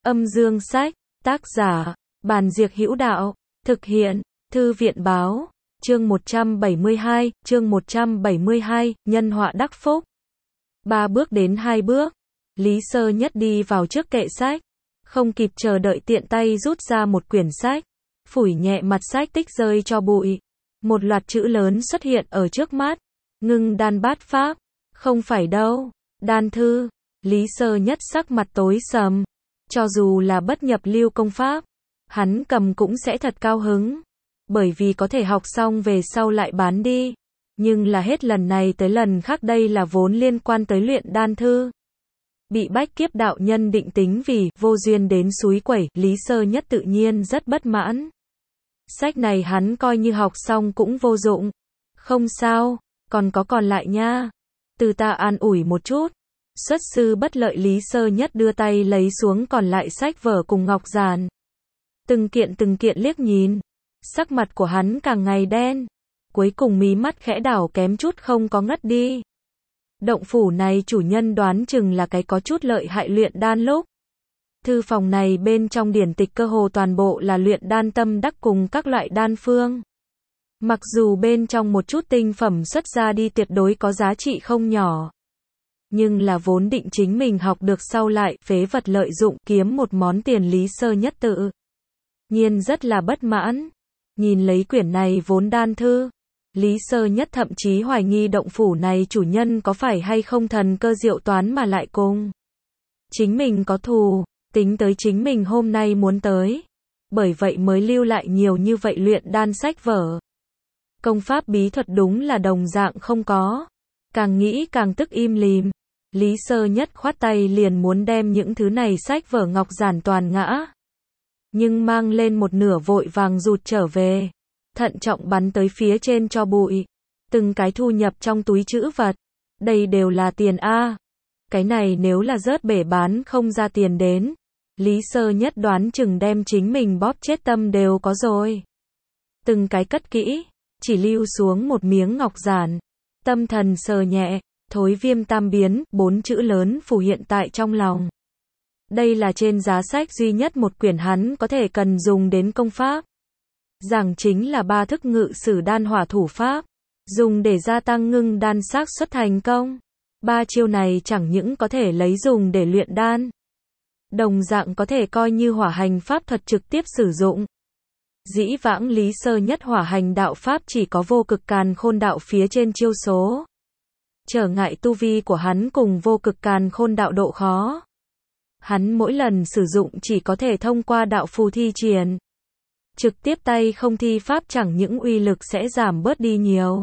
Âm dương sách, tác giả, Bàn Diệc Hữu Đạo, thực hiện, Thư viện báo, chương 172, nhân họa đắc phúc. 3 bước đến 2 bước, Lý Sơ Nhất đi vào trước kệ sách, không kịp chờ đợi tiện tay rút ra một quyển sách, phủi nhẹ mặt sách tích rơi cho bụi. Một loạt chữ lớn xuất hiện ở trước mắt, Ngưng Đan Bát Pháp, không phải đâu, đan thư. Lý Sơ Nhất sắc mặt tối sầm, cho dù là bất nhập lưu công pháp, hắn cầm cũng sẽ thật cao hứng, bởi vì có thể học xong về sau lại bán đi, nhưng là hết lần này tới lần khác đây là vốn liên quan tới luyện đan thư. Bị Bách Kiếp đạo nhân định tính vì vô duyên đến suối quẩy, Lý Sơ Nhất tự nhiên rất bất mãn. Sách này hắn coi như học xong cũng vô dụng. Không sao, còn lại nha. Từ ta an ủi một chút. Xuất sư bất lợi, Lý Sơ Nhất đưa tay lấy xuống còn lại sách vở cùng ngọc giản. Từng kiện liếc nhìn. Sắc mặt của hắn càng ngày đen. Cuối cùng mí mắt khẽ đảo kém chút không có ngất đi. Động phủ này chủ nhân đoán chừng là cái có chút lợi hại luyện đan lúc. Thư phòng này bên trong điển tịch cơ hồ toàn bộ là luyện đan tâm đắc cùng các loại đan phương. Mặc dù bên trong một chút tinh phẩm xuất ra đi tuyệt đối có giá trị không nhỏ. Nhưng là vốn định chính mình học được sau lại phế vật lợi dụng kiếm một món tiền, Lý Sơ Nhất tự nhiên rất là bất mãn. Nhìn lấy quyển này vốn đan thư, Lý Sơ Nhất thậm chí hoài nghi động phủ này chủ nhân có phải hay không thần cơ diệu toán mà lại cùng chính mình có thù, tính tới chính mình hôm nay muốn tới. Bởi vậy mới lưu lại nhiều như vậy luyện đan sách vở. Công pháp bí thuật đúng là đồng dạng không có. Càng nghĩ càng tức im lìm. Lý Sơ Nhất khoát tay liền muốn đem những thứ này sách vở ngọc giản toàn ngã. Nhưng mang lên một nửa vội vàng rụt trở về. Thận trọng bắn tới phía trên cho bụi. Từng cái thu nhập trong túi trữ vật. Đây đều là tiền A. Cái này nếu là rớt bể bán không ra tiền đến. Lý Sơ Nhất đoán chừng đem chính mình bóp chết tâm đều có rồi. Từng cái cất kỹ. Chỉ lưu xuống một miếng ngọc giản. Tâm thần sờ nhẹ. Thối viêm tam biến, 4 chữ lớn phù hiện tại trong lòng. Đây là trên giá sách duy nhất một quyển hắn có thể cần dùng đến công pháp. Giảng chính là 3 thức ngự sử đan hỏa thủ pháp. Dùng để gia tăng ngưng đan xác suất thành công. 3 chiêu này chẳng những có thể lấy dùng để luyện đan. Đồng dạng có thể coi như hỏa hành pháp thuật trực tiếp sử dụng. Dĩ vãng Lý Sơ Nhất hỏa hành đạo pháp chỉ có vô cực càn khôn đạo phía trên chiêu số. Trở ngại tu vi của hắn cùng vô cực càn khôn đạo độ khó. Hắn mỗi lần sử dụng chỉ có thể thông qua đạo phù thi triển. Trực tiếp tay không thi pháp chẳng những uy lực sẽ giảm bớt đi nhiều.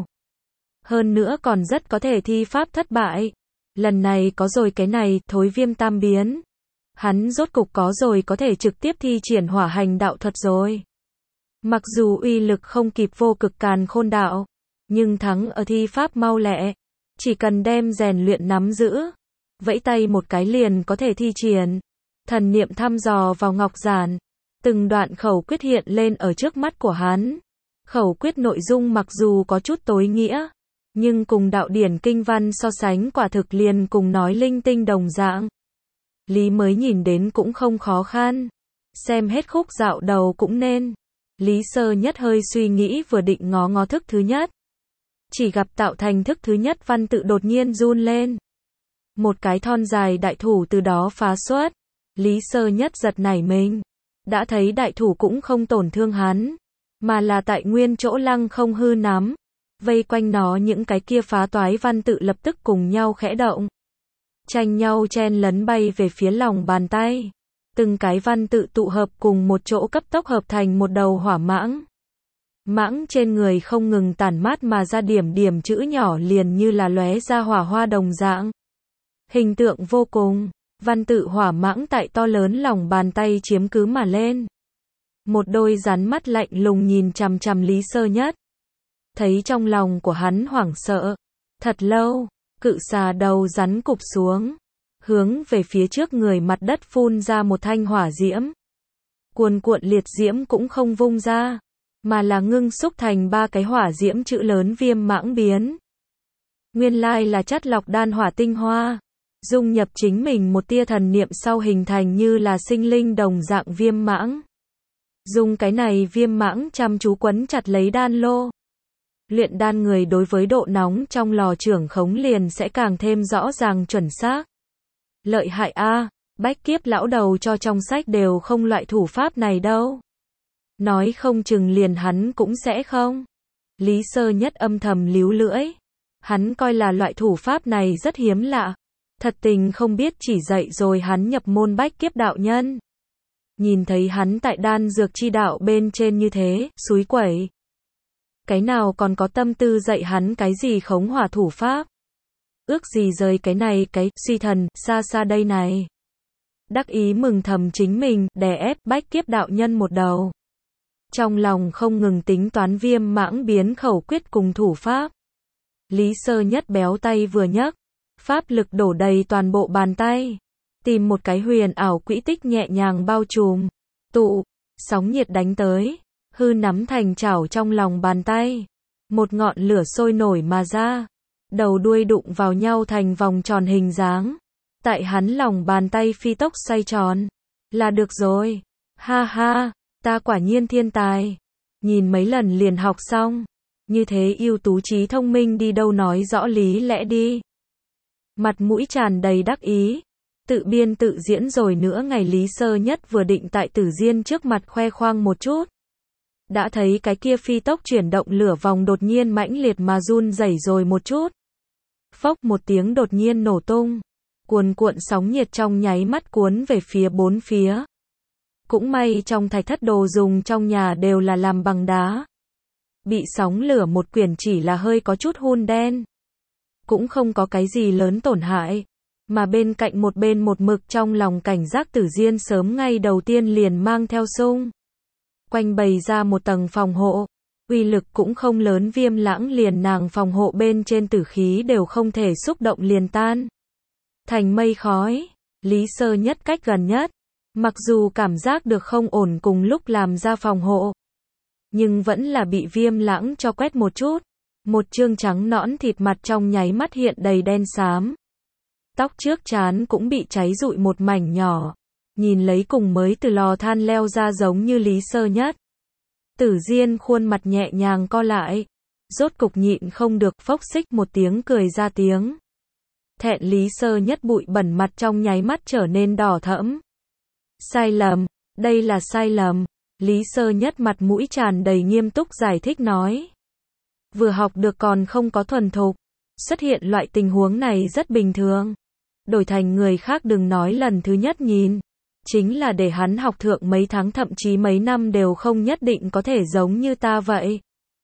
Hơn nữa còn rất có thể thi pháp thất bại. Lần này có rồi cái này, thối viêm tam biến. Hắn rốt cục có rồi có thể trực tiếp thi triển hỏa hành đạo thuật rồi. Mặc dù uy lực không kịp vô cực càn khôn đạo, nhưng thắng ở thi pháp mau lẹ. Chỉ cần đem rèn luyện nắm giữ, vẫy tay một cái liền có thể thi triển. Thần niệm thăm dò vào ngọc giản, từng đoạn khẩu quyết hiện lên ở trước mắt của hắn. Khẩu quyết nội dung mặc dù có chút tối nghĩa, nhưng cùng đạo điển kinh văn so sánh quả thực liền cùng nói linh tinh đồng dạng. Lý mới nhìn đến cũng không khó khăn, xem hết khúc dạo đầu cũng nên. Lý Sơ Nhất hơi suy nghĩ vừa định ngó thức thứ nhất. Chỉ gặp tạo thành thức thứ nhất văn tự đột nhiên run lên. Một cái thon dài đại thủ từ đó phá xuất. Lý Sơ Nhất giật nảy mình. Đã thấy đại thủ cũng không tổn thương hắn, mà là tại nguyên chỗ lăng không hư nắm. Vây quanh nó những cái kia phá toái văn tự lập tức cùng nhau khẽ động. Tranh nhau chen lấn bay về phía lòng bàn tay. Từng cái văn tự tụ hợp cùng một chỗ cấp tốc hợp thành một đầu hỏa mãng. Mãng trên người không ngừng tản mát mà ra điểm chữ nhỏ liền như là lóe ra hỏa hoa đồng dạng. Hình tượng vô cùng, văn tự hỏa mãng tại to lớn lòng bàn tay chiếm cứ mà lên. Một đôi rắn mắt lạnh lùng nhìn chằm chằm Lý Sơ Nhất. Thấy trong lòng của hắn hoảng sợ. Thật lâu, cự xà đầu rắn cụp xuống. Hướng về phía trước người mặt đất phun ra một thanh hỏa diễm. Cuồn cuộn liệt diễm cũng không vung ra, mà là ngưng xúc thành 3 cái hỏa diễm chữ lớn viêm mãng biến. Nguyên lai là chất lọc đan hỏa tinh hoa. dung nhập chính mình một tia thần niệm sau hình thành như là sinh linh đồng dạng viêm mãng. Dùng cái này viêm mãng chăm chú quấn chặt lấy đan lô. Luyện đan người đối với độ nóng trong lò trưởng khống liền sẽ càng thêm rõ ràng chuẩn xác. Lợi hại a, Bách Kiếp lão đầu cho trong sách đều không loại thủ pháp này đâu. Nói không chừng liền hắn cũng sẽ không. Lý Sơ Nhất âm thầm líu lưỡi. Hắn coi là loại thủ pháp này rất hiếm lạ. Thật tình không biết chỉ dạy rồi hắn nhập môn Bách Kiếp đạo nhân. Nhìn thấy hắn tại đan dược chi đạo bên trên như thế, xúi quẩy. Cái nào còn có tâm tư dạy hắn cái gì khống hỏa thủ pháp. Ước gì rời cái này cái suy thần, xa xa đây này. Đắc ý mừng thầm chính mình, đè ép Bách Kiếp đạo nhân một đầu. Trong lòng không ngừng tính toán viêm mãng biến khẩu quyết cùng thủ pháp. Lý Sơ Nhất béo tay vừa nhấc, pháp lực đổ đầy toàn bộ bàn tay. Tìm một cái huyền ảo quỹ tích nhẹ nhàng bao trùm. Tụ, sóng nhiệt đánh tới. Hư nắm thành chảo trong lòng bàn tay. Một ngọn lửa sôi nổi mà ra. Đầu đuôi đụng vào nhau thành vòng tròn hình dáng. Tại hắn lòng bàn tay phi tốc xoay tròn. Là được rồi. Ha ha, ta quả nhiên thiên tài. Nhìn mấy lần liền học xong. Như thế ưu tú trí thông minh đi đâu nói rõ lý lẽ đi. Mặt mũi tràn đầy đắc ý. Tự biên tự diễn rồi nữa ngày Lý Sơ Nhất vừa định tại Tử Diên trước mặt khoe khoang một chút. Đã thấy cái kia phi tốc chuyển động lửa vòng đột nhiên mãnh liệt mà run rẩy rồi một chút. Phốc một tiếng đột nhiên nổ tung. Cuồn cuộn sóng nhiệt trong nháy mắt cuốn về phía bốn phía. Cũng may trong thạch thất đồ dùng trong nhà đều là làm bằng đá. Bị sóng lửa một quyển chỉ là hơi có chút hun đen. Cũng không có cái gì lớn tổn hại. Mà bên cạnh một bên một mực trong lòng cảnh giác Tử Diên sớm ngay đầu tiên liền mang theo xung quanh bày ra một tầng phòng hộ. Uy lực cũng không lớn, viêm lãng liền nàng phòng hộ bên trên tử khí đều không thể xúc động liền tan thành mây khói. Lý Sơ Nhất cách gần nhất, mặc dù cảm giác được không ổn cùng lúc làm ra phòng hộ, nhưng vẫn là bị viêm lãng cho quét một chút. Một trương trắng nõn thịt mặt trong nháy mắt hiện đầy đen xám. Tóc trước trán cũng bị cháy rụi một mảnh nhỏ. Nhìn lấy cùng mới từ lò than leo ra giống như Lý Sơ Nhất. Tử Diên khuôn mặt nhẹ nhàng co lại. Rốt cục nhịn không được phốc xích một tiếng cười ra tiếng. Thẹn Lý Sơ Nhất bụi bẩn mặt trong nháy mắt trở nên đỏ thẫm. Sai lầm, đây là sai lầm. Lý Sơ Nhất mặt mũi tràn đầy nghiêm túc giải thích nói. Vừa học được còn không có thuần thục. Xuất hiện loại tình huống này rất bình thường. Đổi thành người khác đừng nói lần thứ nhất nhìn. Chính là để hắn học thượng mấy tháng thậm chí mấy năm đều không nhất định có thể giống như ta vậy.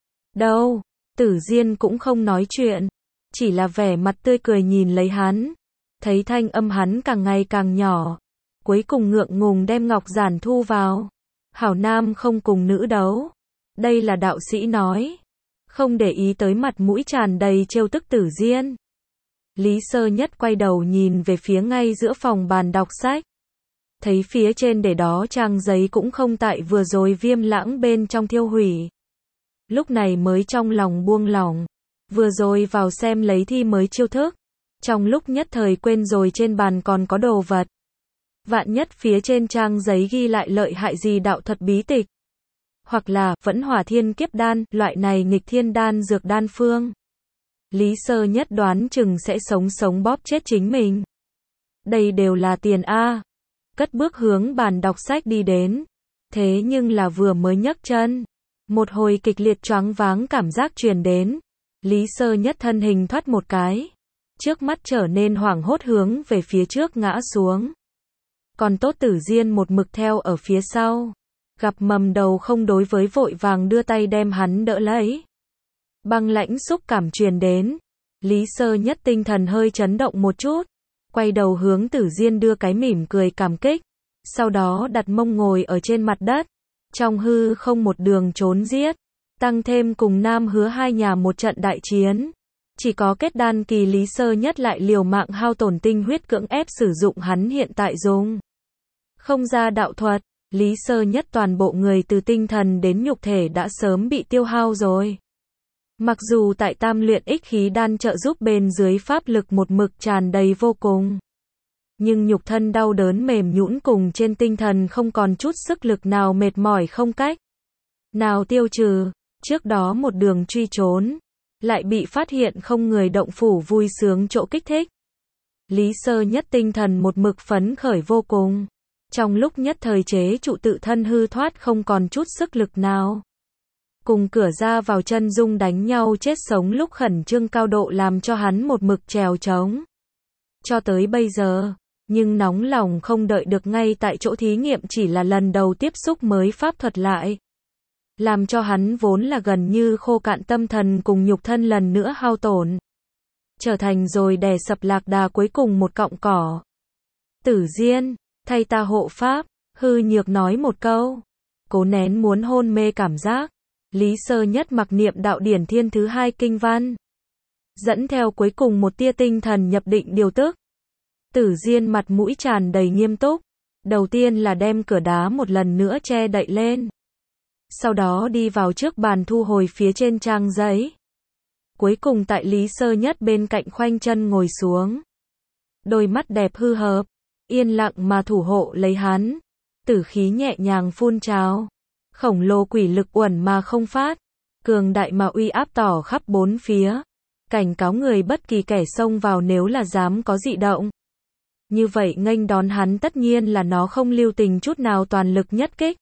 Đâu, Tử Diên cũng không nói chuyện. Chỉ là vẻ mặt tươi cười nhìn lấy hắn. Thấy thanh âm hắn càng ngày càng nhỏ. Cuối cùng ngượng ngùng đem ngọc giản thu vào. Hảo nam không cùng nữ đấu. Đây là đạo sĩ nói. Không để ý tới mặt mũi tràn đầy trêu tức Tử Diên. Lý Sơ Nhất quay đầu nhìn về phía ngay giữa phòng bàn đọc sách. Thấy phía trên để đó trang giấy cũng không tại vừa rồi viêm lãng bên trong thiêu hủy. Lúc này mới trong lòng buông lỏng. Vừa rồi vào xem lấy thi mới chiêu thức. Trong lúc nhất thời quên rồi trên bàn còn có đồ vật. Vạn nhất phía trên trang giấy ghi lại lợi hại gì đạo thuật bí tịch. Hoặc là vẫn hỏa thiên kiếp đan, loại này nghịch thiên đan dược đan phương. Lý Sơ Nhất đoán chừng sẽ sống bóp chết chính mình. Đây đều là tiền a. Cất bước hướng bàn đọc sách đi đến. Thế nhưng là vừa mới nhấc chân. Một hồi kịch liệt choáng váng cảm giác truyền đến. Lý Sơ Nhất thân hình thoát một cái. Trước mắt trở nên hoảng hốt hướng về phía trước ngã xuống. Còn tốt Tử Diên một mực theo ở phía sau. Gặp mầm đầu không đối với vội vàng đưa tay đem hắn đỡ lấy. Băng lãnh xúc cảm truyền đến. Lý Sơ Nhất tinh thần hơi chấn động một chút. Quay đầu hướng Tử Diên đưa cái mỉm cười cảm kích. Sau đó đặt mông ngồi ở trên mặt đất. Trong hư không một đường trốn giết. Tăng thêm cùng Nam Hứa hai nhà một trận đại chiến. Chỉ có kết đan kỳ Lý Sơ Nhất lại liều mạng hao tổn tinh huyết cưỡng ép sử dụng hắn hiện tại dùng. Không ra đạo thuật. Lý Sơ Nhất toàn bộ người từ tinh thần đến nhục thể đã sớm bị tiêu hao rồi. Mặc dù tại tam luyện ích khí đan trợ giúp bên dưới pháp lực một mực tràn đầy vô cùng. nhưng nhục thân đau đớn mềm nhũn cùng trên tinh thần không còn chút sức lực nào, mệt mỏi không cách nào tiêu trừ. Trước đó một đường truy trốn, lại bị phát hiện không người động phủ, vui sướng chỗ kích thích. Lý Sơ Nhất tinh thần một mực phấn khởi vô cùng. Trong lúc nhất thời chế trụ tự thân hư thoát không còn chút sức lực nào. Cùng cửa ra vào chân dung đánh nhau chết sống lúc khẩn trương cao độ làm cho hắn một mực trèo trống. Cho tới bây giờ, nhưng nóng lòng không đợi được ngay tại chỗ thí nghiệm chỉ là lần đầu tiếp xúc mới pháp thuật lại. Làm cho hắn vốn là gần như khô cạn tâm thần cùng nhục thân lần nữa hao tổn. Trở thành rồi đè sập lạc đà cuối cùng một cọng cỏ. Tử Diên, thay ta hộ pháp, hư nhược nói một câu. Cố nén muốn hôn mê cảm giác. Lý Sơ Nhất mặc niệm đạo điển thiên thứ 2 kinh văn. Dẫn theo cuối cùng một tia tinh thần nhập định điều tức. Tử Diên mặt mũi tràn đầy nghiêm túc. Đầu tiên là đem cửa đá một lần nữa che đậy lên. Sau đó đi vào trước bàn thu hồi phía trên trang giấy. Cuối cùng tại Lý Sơ Nhất bên cạnh khoanh chân ngồi xuống. Đôi mắt đẹp hư hợp, yên lặng mà thủ hộ lấy hắn. Tử khí nhẹ nhàng phun trào. Khổng lồ quỷ lực uẩn mà không phát. Cường đại mà uy áp tỏ khắp bốn phía. Cảnh cáo người bất kỳ kẻ xông vào nếu là dám có dị động. Như vậy nghênh đón hắn tất nhiên là nó không lưu tình chút nào, toàn lực nhất kích.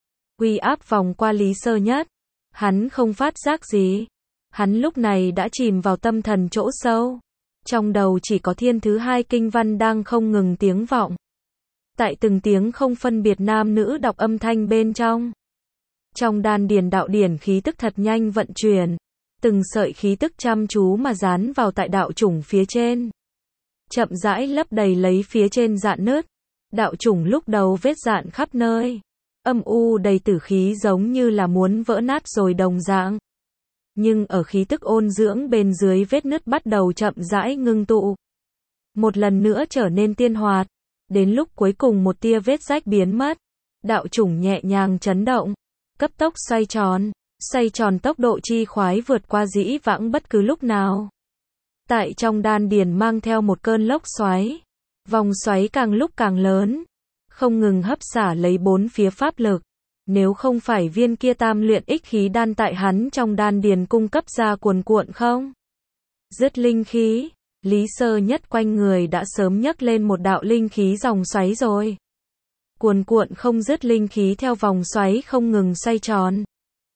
Uy áp vòng qua Lý Sơ Nhất. Hắn không phát giác gì. Hắn lúc này đã chìm vào tâm thần chỗ sâu. Trong đầu chỉ có thiên thứ 2 kinh văn đang không ngừng tiếng vọng. Tại từng tiếng không phân biệt nam nữ đọc âm thanh bên trong. Trong đan điền đạo điển khí tức thật nhanh vận chuyển. Từng sợi khí tức chăm chú mà dán vào tại đạo chủng phía trên. Chậm rãi lấp đầy lấy phía trên rạn nứt. Đạo chủng lúc đầu vết rạn khắp nơi. Âm u đầy tử khí giống như là muốn vỡ nát rồi đồng dạng. Nhưng ở khí tức ôn dưỡng bên dưới vết nứt bắt đầu chậm rãi ngưng tụ. Một lần nữa trở nên tiên hoạt. Đến lúc cuối cùng một tia vết rách biến mất. Đạo chủng nhẹ nhàng chấn động. Cấp tốc xoay tròn. Xoay tròn tốc độ chi khoái vượt qua dĩ vãng bất cứ lúc nào. Tại trong đan điền mang theo một cơn lốc xoáy. Vòng xoáy càng lúc càng lớn. Không ngừng hấp xả lấy bốn phía pháp lực. Nếu không phải viên kia tam luyện ích khí đan tại hắn trong đan điền cung cấp ra cuồn cuộn không dứt linh khí, Lý Sơ Nhất quanh người đã sớm nhấc lên một đạo linh khí dòng xoáy rồi. Cuồn cuộn không dứt linh khí theo vòng xoáy không ngừng xoay tròn.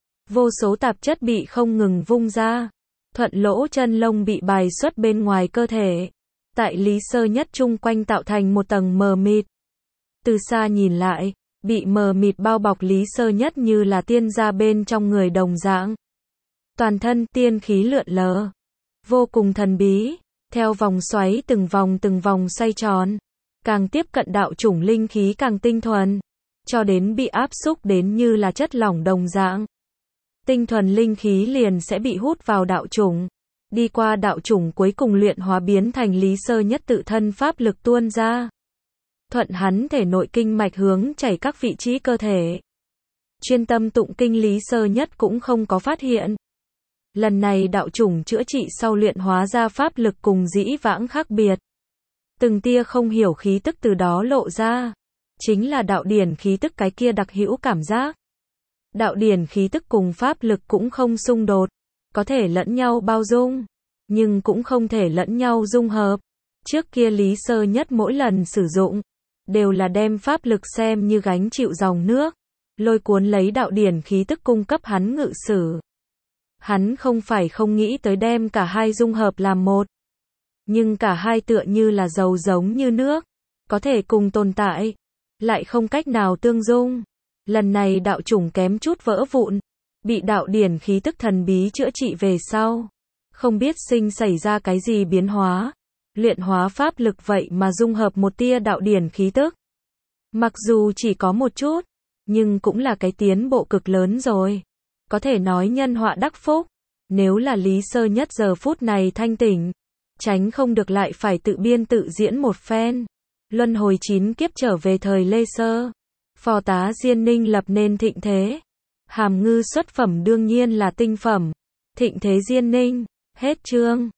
Vô số tạp chất bị không ngừng vung ra. Thuận lỗ chân lông bị bài xuất bên ngoài cơ thể. Tại Lý Sơ Nhất chung quanh tạo thành một tầng mờ mịt. Từ xa nhìn lại, bị mờ mịt bao bọc Lý Sơ Nhất như là tiên gia bên trong người đồng dạng. Toàn thân tiên khí lượn lờ. Vô cùng thần bí. Theo vòng xoáy từng vòng xoay tròn. Càng tiếp cận đạo chủng linh khí càng tinh thuần. Cho đến bị áp xúc đến như là chất lỏng đồng dạng. Tinh thuần linh khí liền sẽ bị hút vào đạo chủng. Đi qua đạo chủng cuối cùng luyện hóa biến thành Lý Sơ Nhất tự thân pháp lực tuôn ra. Thuận hắn thể nội kinh mạch hướng chảy các vị trí cơ thể. Chuyên tâm tụng kinh Lý Sơ Nhất cũng không có phát hiện. Lần này đạo chủng chữa trị sau luyện hóa ra pháp lực cùng dĩ vãng khác biệt. Từng tia không hiểu khí tức từ đó lộ ra. Chính là đạo điển khí tức cái kia đặc hữu cảm giác. Đạo điển khí tức cùng pháp lực cũng không xung đột. Có thể lẫn nhau bao dung. Nhưng cũng không thể lẫn nhau dung hợp. Trước kia Lý Sơ Nhất mỗi lần sử dụng. Đều là đem pháp lực xem như gánh chịu dòng nước. Lôi cuốn lấy đạo điển khí tức cung cấp hắn ngự sử. Hắn không phải không nghĩ tới đem cả hai dung hợp làm một. Nhưng cả hai tựa như là dầu giống như nước. Có thể cùng tồn tại. Lại không cách nào tương dung. Lần này đạo chủng kém chút vỡ vụn. Bị đạo điển khí tức thần bí chữa trị về sau. Không biết xảy ra cái gì biến hóa. Luyện hóa pháp lực vậy mà dung hợp một tia đạo điển khí tức. Mặc dù chỉ có một chút. Nhưng cũng là cái tiến bộ cực lớn rồi. Có thể nói nhân họa đắc phúc. Nếu là Lý Sơ Nhất giờ phút này thanh tỉnh. Tránh không được lại phải tự biên tự diễn một phen. Luân hồi 9 kiếp trở về thời Lê Sơ. Phò tá Diên Ninh lập nên thịnh thế. Hàm ngư xuất phẩm đương nhiên là tinh phẩm. Thịnh thế Diên Ninh. Hết chương.